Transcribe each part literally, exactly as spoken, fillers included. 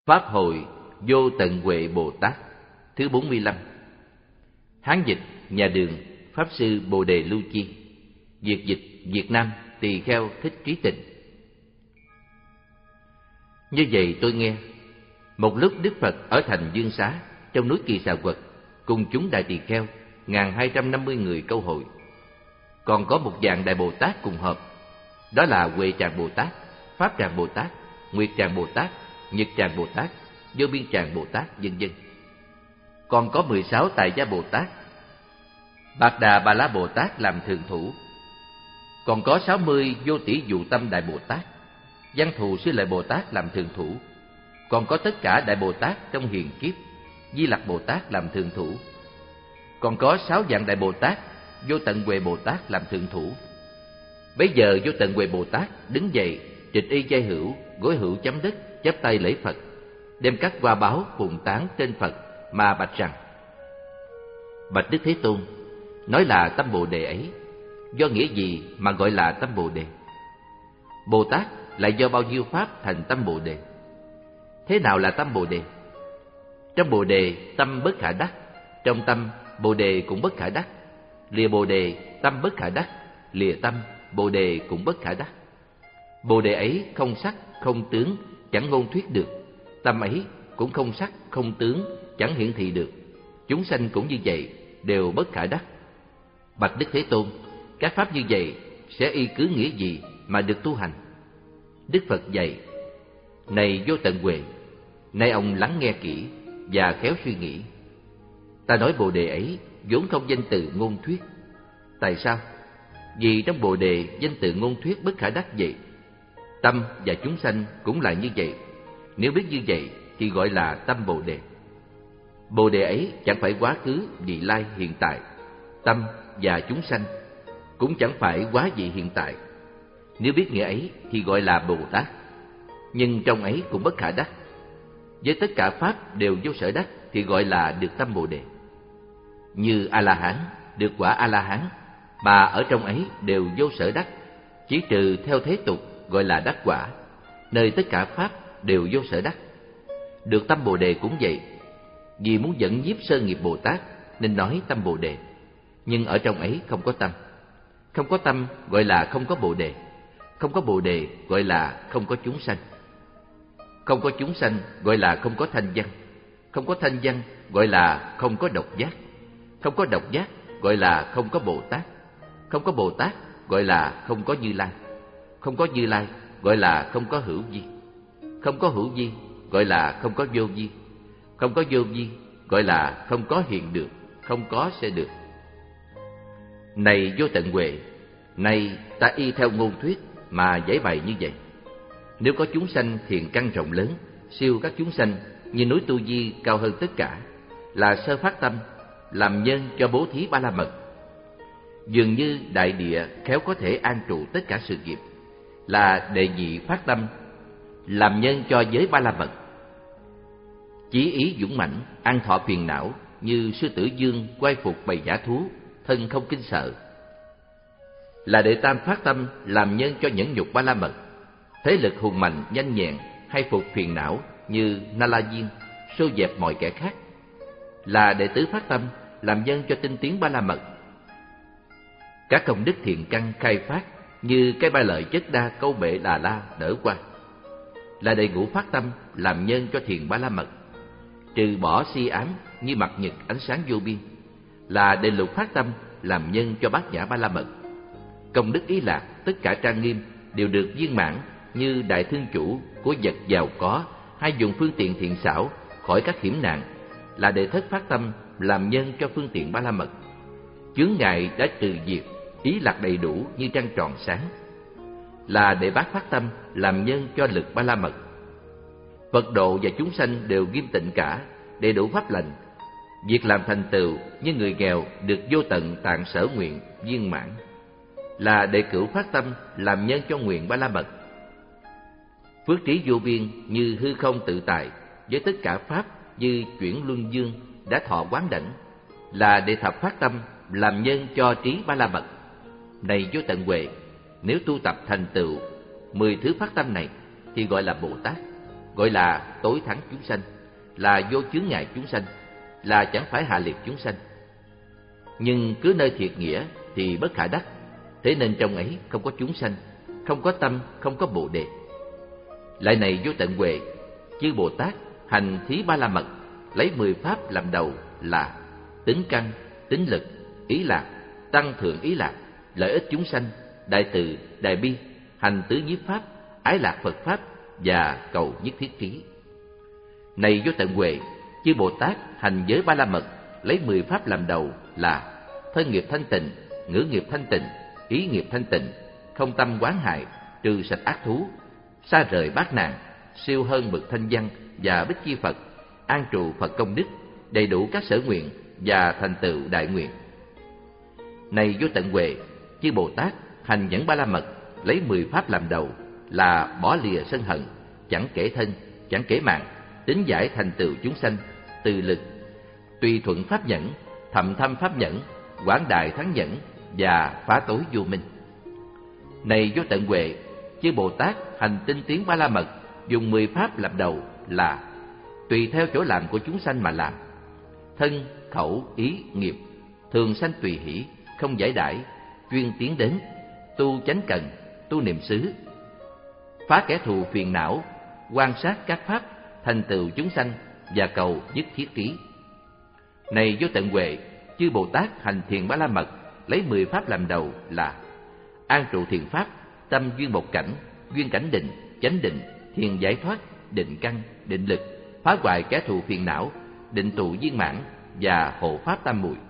Pháp hội Vô Tận Huệ Bồ Tát thứ bốn mươi lăm. Hán dịch nhà Đường, Pháp sư Bồ Đề Lưu Chi. Việt dịch Việt Nam, Tỳ Kheo Thích Trí Tịnh. Như vậy tôi nghe, một lúc Đức Phật ở thành Dương Xá, trong núi Kỳ Xà Quật, cùng chúng đại tỳ kheo, ngàn hai trăm năm mươi người câu hội. Còn có một dạng đại Bồ Tát cùng họp, đó là Huệ Tràng Bồ Tát, Pháp Tràng Bồ Tát, Nguyệt Tràng Bồ Tát, Nhật Tràng Bồ Tát, Vô Biên Tràng Bồ Tát, vân vân. Còn có mười sáu Tại Gia Bồ Tát, Bạc Đà Bà La Bồ Tát làm thường thủ. Còn có sáu mươi Vô Tỷ Dụ Tâm Đại Bồ Tát, Văn Thù Sư Lợi Bồ Tát làm thường thủ. Còn có tất cả Đại Bồ Tát trong hiền kiếp, Di Lặc Bồ Tát làm thường thủ. Còn có sáu dạng Đại Bồ Tát, Vô Tận Huệ Bồ Tát làm thường thủ. Bấy giờ Vô Tận Huệ Bồ Tát đứng dậy, trịch y chay hữu, gối hữu chấm đất, chắp tay lễ Phật, đem các hoa báo phụng tán trên Phật mà bạch rằng: Bạch Đức Thế Tôn, nói là tâm Bồ Đề ấy, do nghĩa gì mà gọi là tâm Bồ Đề? Bồ Tát lại do bao nhiêu pháp thành tâm Bồ Đề? Thế nào là tâm Bồ Đề? Trong Bồ Đề tâm bất khả đắc, trong tâm Bồ Đề cũng bất khả đắc. Lìa Bồ Đề tâm bất khả đắc, lìa tâm Bồ Đề cũng bất khả đắc. Bồ Đề ấy không sắc, không tướng, chẳng ngôn thuyết được. Tâm ấy cũng không sắc, không tướng, chẳng hiển thị được. Chúng sanh cũng như vậy, đều bất khả đắc. Bạch Đức Thế Tôn, các pháp như vậy sẽ y cứ nghĩa gì mà được tu hành? Đức Phật dạy: Này Vô Tận Huệ, nay ông lắng nghe kỹ và khéo suy nghĩ. Ta nói Bồ Đề ấy vốn không danh từ ngôn thuyết. Tại sao? Vì trong Bồ Đề danh từ ngôn thuyết bất khả đắc vậy. Tâm và chúng sanh cũng là như vậy. Nếu biết như vậy thì gọi là tâm Bồ Đề. Bồ Đề ấy chẳng phải quá khứ, vị lai, hiện tại. Tâm và chúng sanh cũng chẳng phải quá vị hiện tại. Nếu biết nghĩa ấy thì gọi là Bồ Tát. Nhưng trong ấy cũng bất khả đắc. Với tất cả pháp đều vô sở đắc thì gọi là được tâm Bồ Đề. Như A-la-hán được quả A-la-hán, mà ở trong ấy đều vô sở đắc, chỉ trừ theo thế tục gọi là đắc quả, nơi tất cả pháp đều vô sở đắc. Được tâm Bồ Đề cũng vậy. Vì muốn dẫn nhiếp sơ nghiệp Bồ Tát nên nói tâm Bồ Đề, nhưng ở trong ấy không có tâm. Không có tâm gọi là không có Bồ Đề. Không có Bồ Đề gọi là không có chúng sanh. Không có chúng sanh gọi là không có thanh văn. Không có thanh văn gọi là không có độc giác. Không có độc giác gọi là không có Bồ Tát. Không có Bồ Tát gọi là không có Như Lai. Không có Như Lai gọi là không có hữu vi. Không có hữu vi gọi là không có vô vi. Không có vô vi gọi là không có hiện được, không có sẽ được. Này Vô Tận Huệ, này ta y theo ngôn thuyết mà giải bày như vậy. Nếu có chúng sanh thiện căn rộng lớn, siêu các chúng sanh, như núi Tu Di cao hơn tất cả, là sơ phát tâm, làm nhân cho bố thí Ba La Mật. Dường như đại địa khéo có thể an trụ tất cả sự nghiệp, là đệ nhị phát tâm, làm nhân cho giới Ba La Mật. Chí ý dũng mãnh, an thọ phiền não, như sư tử dương quay phục bầy dã thú, thân không kinh sợ. Là đệ tam phát tâm, làm nhân cho nhẫn nhục Ba La Mật. Thế lực hùng mạnh, nhanh nhẹn, hay phục phiền não, như Na La Diên, xô dẹp mọi kẻ khác. Là đệ tứ phát tâm, làm nhân cho tinh tiến Ba La Mật. Các công đức thiện căn khai phát, như cây ba lợi chất đa câu bệ Đà La đỡ qua. Là đệ ngũ phát tâm, làm nhân cho thiền Ba La Mật. Trừ bỏ si ám, như mặt nhật ánh sáng vô biên. Là đệ lục phát tâm, làm nhân cho bát nhã Ba La Mật. Công đức ý lạc, tất cả trang nghiêm đều được viên mãn, như đại thương chủ của vật giàu có, hay dùng phương tiện thiện xảo khỏi các hiểm nạn. Là đệ thất phát tâm, làm nhân cho phương tiện Ba La Mật. Chướng ngại đã trừ diệt, ý lạc đầy đủ như trăng tròn sáng. Là đệ bát phát tâm, làm nhân cho lực Ba La Mật. Phật độ và chúng sanh đều nghiêm tịnh cả, đầy đủ pháp lành. Việc làm thành tựu như người nghèo được vô tận tạng sở nguyện viên mãn. Là đệ cửu phát tâm, làm nhân cho nguyện Ba La Mật. Phước trí vô biên như hư không tự tại, với tất cả pháp như chuyển luân dương đã thọ quán đảnh. Là đệ thập phát tâm, làm nhân cho trí Ba La Mật. Này Vô Tận Huệ, nếu tu tập thành tựu mười thứ phát tâm này thì gọi là Bồ Tát. gọi là tối thắng chúng sanh, là vô chướng ngại chúng sanh, là chẳng phải hạ liệt chúng sanh. Nhưng cứ nơi thiệt nghĩa thì bất khả đắc, thế nên trong ấy không có chúng sanh, không có tâm, không có bồ đề. Lại này vô tận huệ, chư Bồ Tát hành thí ba la mật, lấy mười pháp làm đầu là tính căn, tính lực, ý lạc, tăng thượng ý lạc, lợi ích chúng sanh, đại từ, đại bi, hành tứ nhiếp pháp, ái lạc Phật pháp và cầu nhất thiết trí. Này vô tận huệ, chư Bồ Tát hành giới ba la mật, lấy mười pháp làm đầu là thân nghiệp thanh tịnh, ngữ nghiệp thanh tịnh, ý nghiệp thanh tịnh, không tâm quán hại, trừ sạch ác thú, xa rời bát nạn, siêu hơn bậc thanh văn và bích chi Phật, an trụ Phật công đức, đầy đủ các sở nguyện và thành tựu đại nguyện. Này vô tận huệ, chư Bồ Tát hành nhẫn ba la mật, lấy mười pháp làm đầu là bỏ lìa sân hận, chẳng kể thân, chẳng kể mạng, tính giải thành tựu chúng sanh, từ lực, tùy thuận pháp nhẫn, thậm thâm pháp nhẫn, quảng đại thắng nhẫn và phá tối vô minh. Này vô tận huệ, chư Bồ Tát hành tinh tiến ba la mật, dùng mười pháp làm đầu là tùy theo chỗ làm của chúng sanh mà làm, thân, khẩu, ý, nghiệp, thường sanh tùy hỷ, không giải đãi, chuyên tiến đến, tu chánh cần, tu niệm xứ, phá kẻ thù phiền não, quan sát các pháp, thành tựu chúng sanh và cầu nhất thiết trí. Này vô tận huệ, chư Bồ Tát hành thiền ba la mật, lấy mười pháp làm đầu là an trụ thiền pháp, tâm duyên một cảnh, duyên cảnh định, chánh định, thiền giải thoát, định căn, định lực, phá hoại kẻ thù phiền não, định tụ viên mãn và hộ pháp tam muội.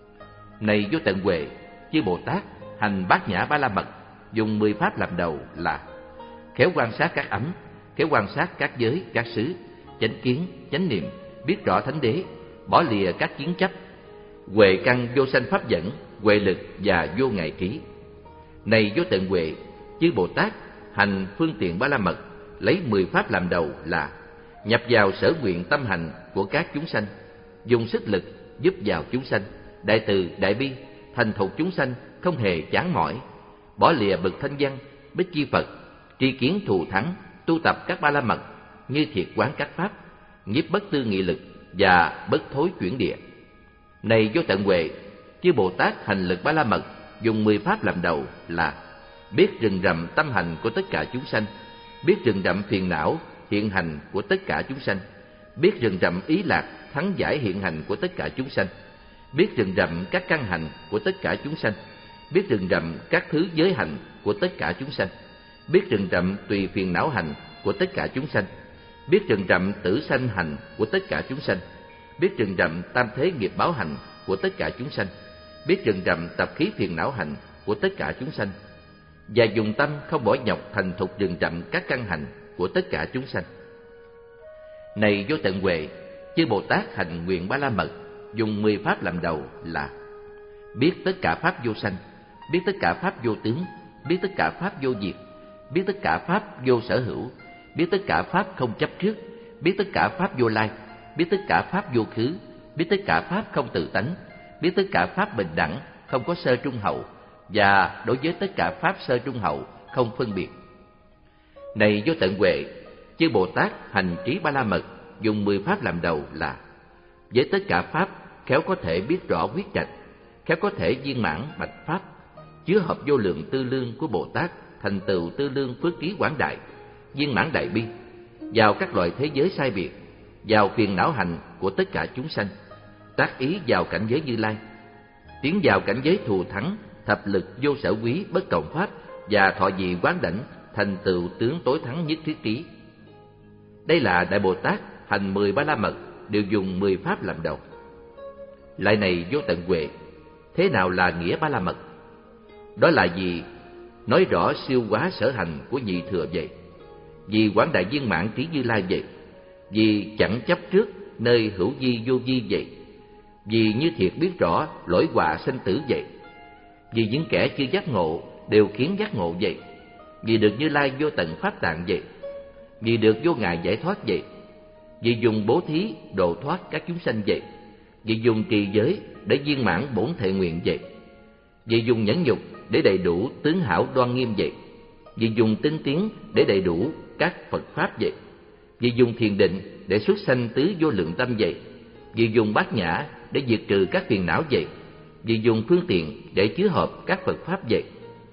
Này vô tận huệ, chư Bồ Tát hành bát nhã ba la mật, dùng mười pháp làm đầu là khéo quan sát các ấm, khéo quan sát các giới, các xứ, chánh kiến, chánh niệm, biết rõ thánh đế, bỏ lìa các kiến chấp, huệ căn vô sanh pháp dẫn, huệ lực và vô ngại trí. Này vô tận huệ, chư Bồ Tát hành phương tiện ba la mật, lấy mười pháp làm đầu là nhập vào sở nguyện tâm hành của các chúng sanh, dùng sức lực giúp vào chúng sanh, đại từ, đại bi, thành thục chúng sanh không hề chán mỏi, bỏ lìa bậc thanh văn, bích chi Phật, tri kiến thù thắng, tu tập các ba la mật, như thiệt quán các pháp, nhiếp bất tư nghị lực và bất thối chuyển địa. Này vô tận huệ, chư Bồ Tát hành lực ba la mật, dùng mười pháp làm đầu là biết rừng rậm tâm hành của tất cả chúng sanh, biết rừng rậm phiền não hiện hành của tất cả chúng sanh, biết rừng rậm ý lạc thắng giải hiện hành của tất cả chúng sanh, biết rừng rậm các căn hành của tất cả chúng sanh, biết rừng rậm các thứ giới hành của tất cả chúng sanh, biết rừng rậm tùy phiền não hành của tất cả chúng sanh, biết rừng rậm tử sanh hành của tất cả chúng sanh, biết rừng rậm tam thế nghiệp báo hành của tất cả chúng sanh, biết rừng rậm tập khí phiền não hành của tất cả chúng sanh, và dùng tâm không bỏ nhọc thành thục rừng rậm các căn hành của tất cả chúng sanh. Này vô tận huệ, chư Bồ Tát hành nguyện ba la mật, dùng mười pháp làm đầu là biết tất cả pháp vô sanh, biết tất cả pháp vô tướng, biết tất cả pháp vô diệt, biết tất cả pháp vô sở hữu, biết tất cả pháp không chấp trước, biết tất cả pháp vô lai, biết tất cả pháp vô khứ, biết tất cả pháp không tự tánh, biết tất cả pháp bình đẳng, không có sơ trung hậu, và đối với tất cả pháp sơ trung hậu không phân biệt. Này vô tận huệ, chư Bồ Tát hành trí ba la mật, dùng mười pháp làm đầu là với tất cả pháp khéo có thể biết rõ quyết trạch, khéo có thể viên mãn bạch pháp, chứa hợp vô lượng tư lương của Bồ Tát, thành tựu tư lương phước trí quảng đại, viên mãn đại bi, vào các loại thế giới sai biệt, vào phiền não hành của tất cả chúng sanh, tác ý vào cảnh giới Như Lai, tiến vào cảnh giới thù thắng, thập lực vô sở quý bất cộng pháp, và thọ vị quán đảnh, thành tựu tướng tối thắng nhất thiết trí. Đây là Đại Bồ Tát hành mười ba la mật, đều dùng mười pháp làm đầu. Lại này vô tận huệ, thế nào là nghĩa ba la mật? Đó là gì? Nói rõ siêu quá sở hành của nhị thừa vậy, vì quảng đại viên mãn trí Như Lai vậy, vì chẳng chấp trước nơi hữu vi vô vi vậy, vì như thiệt biết rõ lỗi họa sanh tử vậy, vì những kẻ chưa giác ngộ đều khiến giác ngộ vậy, vì được Như Lai vô tận pháp tạng vậy, vì được vô ngại giải thoát vậy, vì dùng bố thí độ thoát các chúng sanh vậy, vì dùng trì giới để viên mãn bổn thệ nguyện vậy, vì dùng nhẫn nhục để đầy đủ tướng hảo đoan nghiêm vậy, vì dùng tinh tiến để đầy đủ các Phật pháp vậy, Vì dùng thiền định để xuất sanh tứ vô lượng tâm vậy. Vì dùng bát nhã để diệt trừ các phiền não vậy. Vì dùng phương tiện để chứa hợp các Phật Pháp vậy.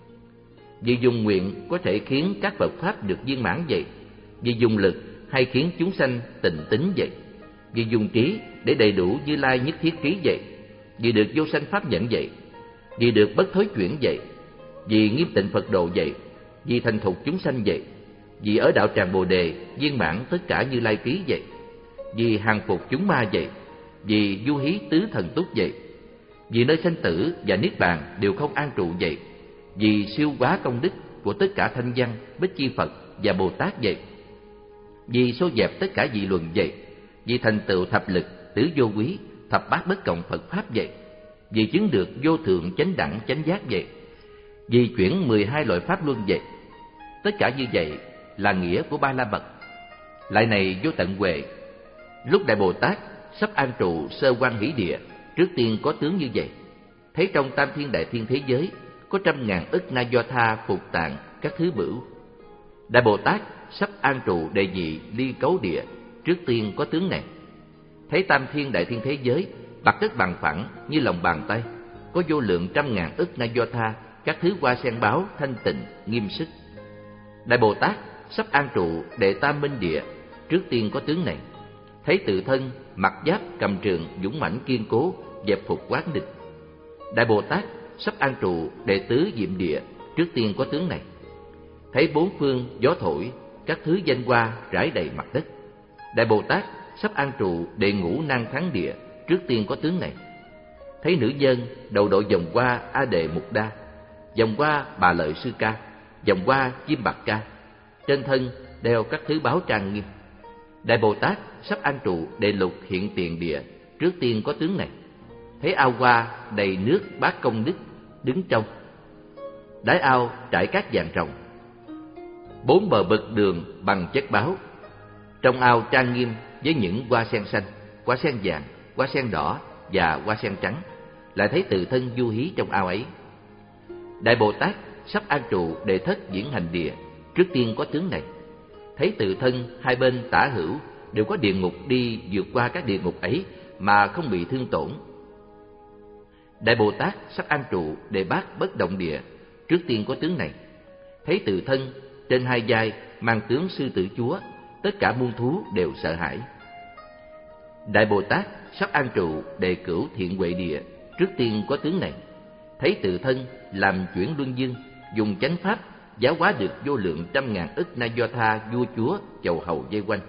Vì dùng nguyện có thể khiến các Phật Pháp được viên mãn vậy. Vì dùng lực hay khiến chúng sanh tịnh tín vậy. Vì dùng trí để đầy đủ Như Lai nhất thiết trí vậy. Vì được vô sanh Pháp nhận vậy. Vì được bất thối chuyển vậy. Vì nghiêm tịnh Phật độ vậy. Vì thành thục chúng sanh vậy. Vì ở đạo tràng Bồ Đề viên mãn tất cả Như Lai trí vậy. Vì hàng phục chúng ma vậy. Vì du hí tứ thần túc vậy. Vì nơi sanh tử và niết bàn đều không an trụ vậy. Vì siêu quá công đức của tất cả thanh văn, bích chi Phật và Bồ Tát vậy. Vì xô dẹp tất cả dị luận vậy. Vì thành tựu thập lực, tứ vô quý, thập bát bất cộng Phật Pháp vậy. Vì chứng được vô thượng chánh đẳng chánh giác vậy. Vì chuyển mười hai loại Pháp luân vậy. Tất cả như vậy là nghĩa của Ba La Mật. Lại này vô tận huệ, lúc Đại Bồ Tát sắp an trụ sơ quan hỷ địa, trước tiên có tướng như vậy. Thấy trong tam thiên đại thiên thế giới có trăm ngàn ức na do tha phục tạng các thứ bửu. Đại Bồ Tát sắp an trụ đệ nhị ly cấu địa, trước tiên có tướng này. Thấy tam thiên đại thiên thế giới mặt đất bằng phẳng như lòng bàn tay, có vô lượng trăm ngàn ức na do tha các thứ hoa sen báo thanh tịnh nghiêm sức. Đại Bồ Tát sắp an trụ đệ tam minh địa, trước tiên có tướng này. Thấy tự thân mặc giáp cầm trường dũng mãnh kiên cố, dẹp phục quán địch. Đại Bồ Tát sắp an trụ đệ tứ diệm địa, trước tiên có tướng này. Thấy bốn phương gió thổi, các thứ danh hoa rải đầy mặt đất. Đại Bồ Tát sắp an trụ đệ ngũ nan thắng địa, trước tiên có tướng này. Thấy nữ nhân đầu đội vòng hoa A Đệ Mục Đa, vòng hoa Bà Lợi Sư Ca, vòng hoa Chim Bạc Ca, trên thân đeo các thứ báo trang nghiêm. Đại Bồ Tát sắp an trụ đệ lục hiện tiền địa, trước tiên có tướng này. Thấy ao hoa đầy nước bát công đức đứng trong. Đáy ao trải cát vàng ròng, bốn bờ bậc đường bằng chất báo. Trong ao trang nghiêm với những hoa sen xanh, hoa sen vàng, hoa sen đỏ và hoa sen trắng. Lại thấy tự thân du hí trong ao ấy. Đại Bồ Tát sắp an trụ đệ thất diễn hành địa, trước tiên có tướng này. Thấy tự thân hai bên tả hữu đều có địa ngục đi vượt qua các địa ngục ấy mà không bị thương tổn. Đại Bồ Tát sắp an trụ đệ bát bất động địa, trước tiên có tướng này. Thấy tự thân trên hai vai mang tướng sư tử chúa, tất cả muôn thú đều sợ hãi. Đại Bồ Tát sắp an trụ đệ cửu thiện huệ địa, trước tiên có tướng này. Thấy tự thân làm chuyển luân dương, dùng chánh pháp giáo hóa được vô lượng trăm ngàn ức na do tha vua chúa chầu hầu vây quanh.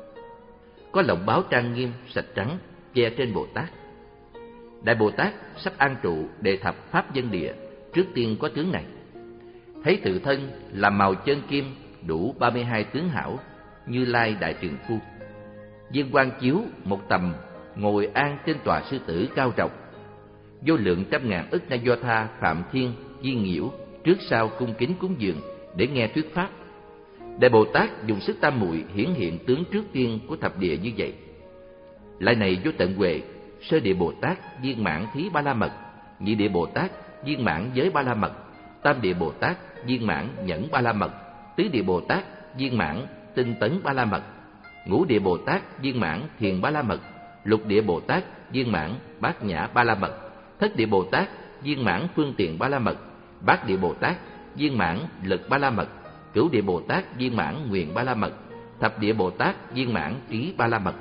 Có lọng báo trang nghiêm sạch trắng che trên Bồ Tát. Đại Bồ Tát sắp an trụ đệ thập pháp dân địa, trước tiên có tướng này. Thấy tự thân làm màu chân kim đủ ba mươi hai tướng hảo, Như Lai đại trường phu. Viên quang chiếu một tầm ngồi an trên tòa sư tử cao rộng. Vô lượng trăm ngàn ức na do tha phạm thiên di nhiễu trước sau cung kính cúng dường để nghe thuyết pháp. Đại Bồ Tát dùng sức tam muội hiển hiện tướng trước tiên của thập địa như vậy. Lại này vô tận huệ, sơ địa Bồ Tát viên mãn thí ba la mật, nhị địa Bồ Tát viên mãn giới ba la mật, tam địa Bồ Tát viên mãn nhẫn ba la mật, tứ địa Bồ Tát viên mãn tinh tấn ba la mật, ngũ địa Bồ Tát viên mãn thiền ba la mật, lục địa Bồ Tát viên mãn bát nhã ba la mật, thất địa Bồ Tát viên mãn phương tiện ba la mật, bát địa Bồ Tát viên mãn lực ba la mật, cửu địa Bồ Tát viên mãn nguyện ba la mật, thập địa Bồ Tát viên mãn trí ba la mật.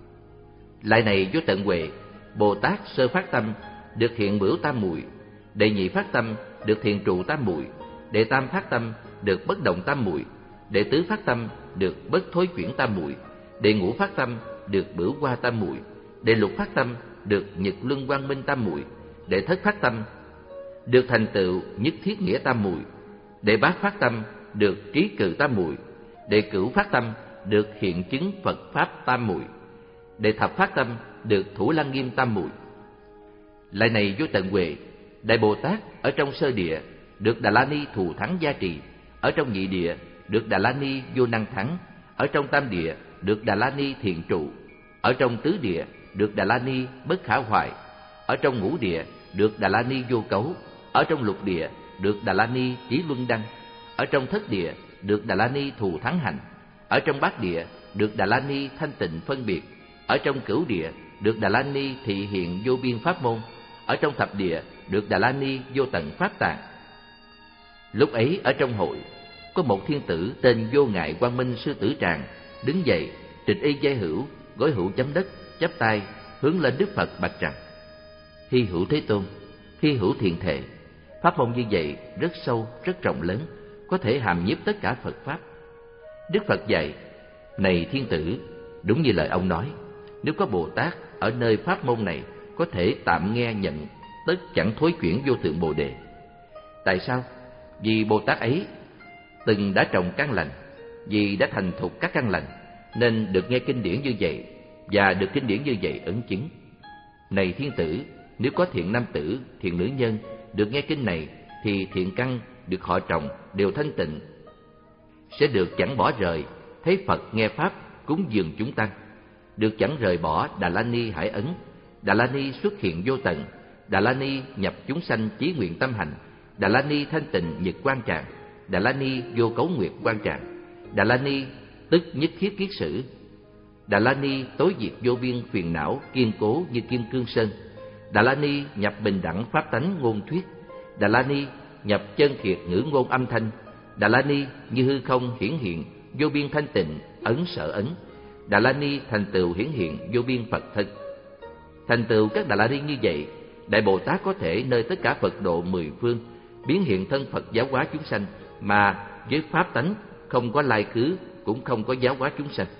Lại này vô tận huệ, Bồ Tát sơ phát tâm được hiện bửu tam muội, đệ nhị phát tâm được thiền trụ tam muội, đệ tam phát tâm được bất động tam muội, đệ tứ phát tâm được bất thối chuyển tam muội, đệ ngũ phát tâm được bửu hoa tam muội, đệ lục phát tâm được nhật luân quang minh tam muội, đệ thất phát tâm được thành tựu nhất thiết nghĩa tam muội, đệ bát phát tâm được trí cự tam muội, đệ cửu phát tâm được hiện chứng Phật pháp tam muội, đệ thập phát tâm được thủ lăng nghiêm tam muội. Lại này vô tận huệ, Đại Bồ Tát ở trong sơ địa được Đà La Ni thù thắng gia trì, ở trong nhị địa được Đà La Ni vô năng thắng, ở trong tam địa được Đà La Ni thiện trụ, ở trong tứ địa được Đà La Ni bất khả hoại, ở trong ngũ địa được Đà La Ni vô cấu, ở trong lục địa được Đà La Ni trí luân đăng, ở trong thất địa được Đà La Ni thù thắng hành, ở trong bát địa được Đà La Ni thanh tịnh phân biệt, ở trong cửu địa được Đà La Ni thị hiện vô biên pháp môn, ở trong thập địa được Đà La Ni vô tận pháp tạng. Lúc ấy ở trong hội có một thiên tử tên Vô Ngại Quang Minh Sư Tử Tràng đứng dậy, trịch y giai hữu, gối hữu chấm đất, chắp tay hướng lên Đức Phật bạch rằng: Hy hữu Thế Tôn, hy hữu Thiện Thể, pháp môn như vậy rất sâu, rất rộng lớn, có thể hàm nhiếp tất cả Phật pháp. Đức Phật dạy: Này thiên tử, đúng như lời ông nói, nếu có Bồ Tát ở nơi pháp môn này có thể tạm nghe nhận, tất chẳng thối chuyển vô thượng Bồ Đề. Tại sao? Vì Bồ Tát ấy từng đã trồng căn lành, vì đã thành thục các căn lành, nên được nghe kinh điển như vậy, và được kinh điển như vậy ấn chứng. Này thiên tử, nếu có thiện nam tử, thiện nữ nhân được nghe kinh này, thì thiện căn được họ trồng đều thanh tịnh, sẽ được chẳng bỏ rời, thấy Phật nghe pháp, cúng dường chúng tăng, được chẳng rời bỏ Đà La Ni hải ấn. Đà La Ni xuất hiện vô tận, Đà La Ni nhập chúng sanh chí nguyện tâm hành, Đà La Ni thanh tịnh nhật quan trạng, Đà La Ni vô cấu nguyệt quan trạng, Đà La Ni tức nhất thiết kiết sử, Đà La Ni tối diệt vô biên phiền não kiên cố như kim cương sơn, Đà La Ni nhập bình đẳng pháp tánh ngôn thuyết, Đà La Ni nhập chân thiệt ngữ ngôn âm thanh, Đà La Ni như hư không hiển hiện vô biên thanh tịnh ấn sở ấn, Đà La Ni thành tựu hiển hiện vô biên Phật thân. Thành tựu các Đà La Ni như vậy, Đại Bồ Tát có thể nơi tất cả Phật độ mười phương biến hiện thân Phật giáo hóa chúng sanh, mà với pháp tánh không có lai khứ, cũng không có giáo hóa chúng sanh.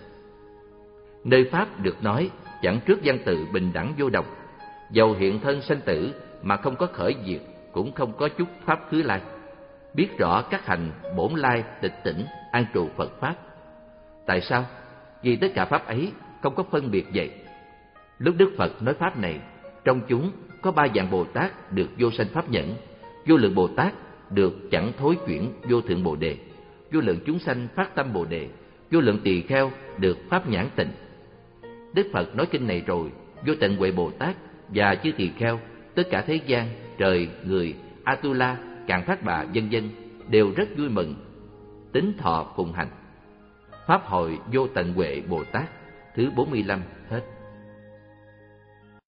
Nơi pháp được nói chẳng trước văn tự bình đẳng vô độc, dầu hiện thân sanh tử mà không có khởi diệt, cũng không có chút pháp khứ lai. Biết rõ các hành bổn lai tịch tỉnh an trụ Phật pháp. Tại sao? Vì tất cả pháp ấy không có phân biệt vậy. Lúc Đức Phật nói pháp này, trong chúng có ba dạng Bồ Tát được vô sanh pháp nhẫn, vô lượng Bồ Tát được chẳng thối chuyển vô thượng Bồ Đề, vô lượng chúng sanh phát tâm Bồ Đề, vô lượng tỳ kheo được pháp nhãn tịnh. Đức Phật nói kinh này rồi, vô tận huệ Bồ Tát và chư tỳ kheo, tất cả thế gian, trời, người, Atula, Càn Thác Bà, vân vân đều rất vui mừng, tín thọ phụng hành. Pháp hội vô tận huệ Bồ Tát thứ bốn mươi lăm hết.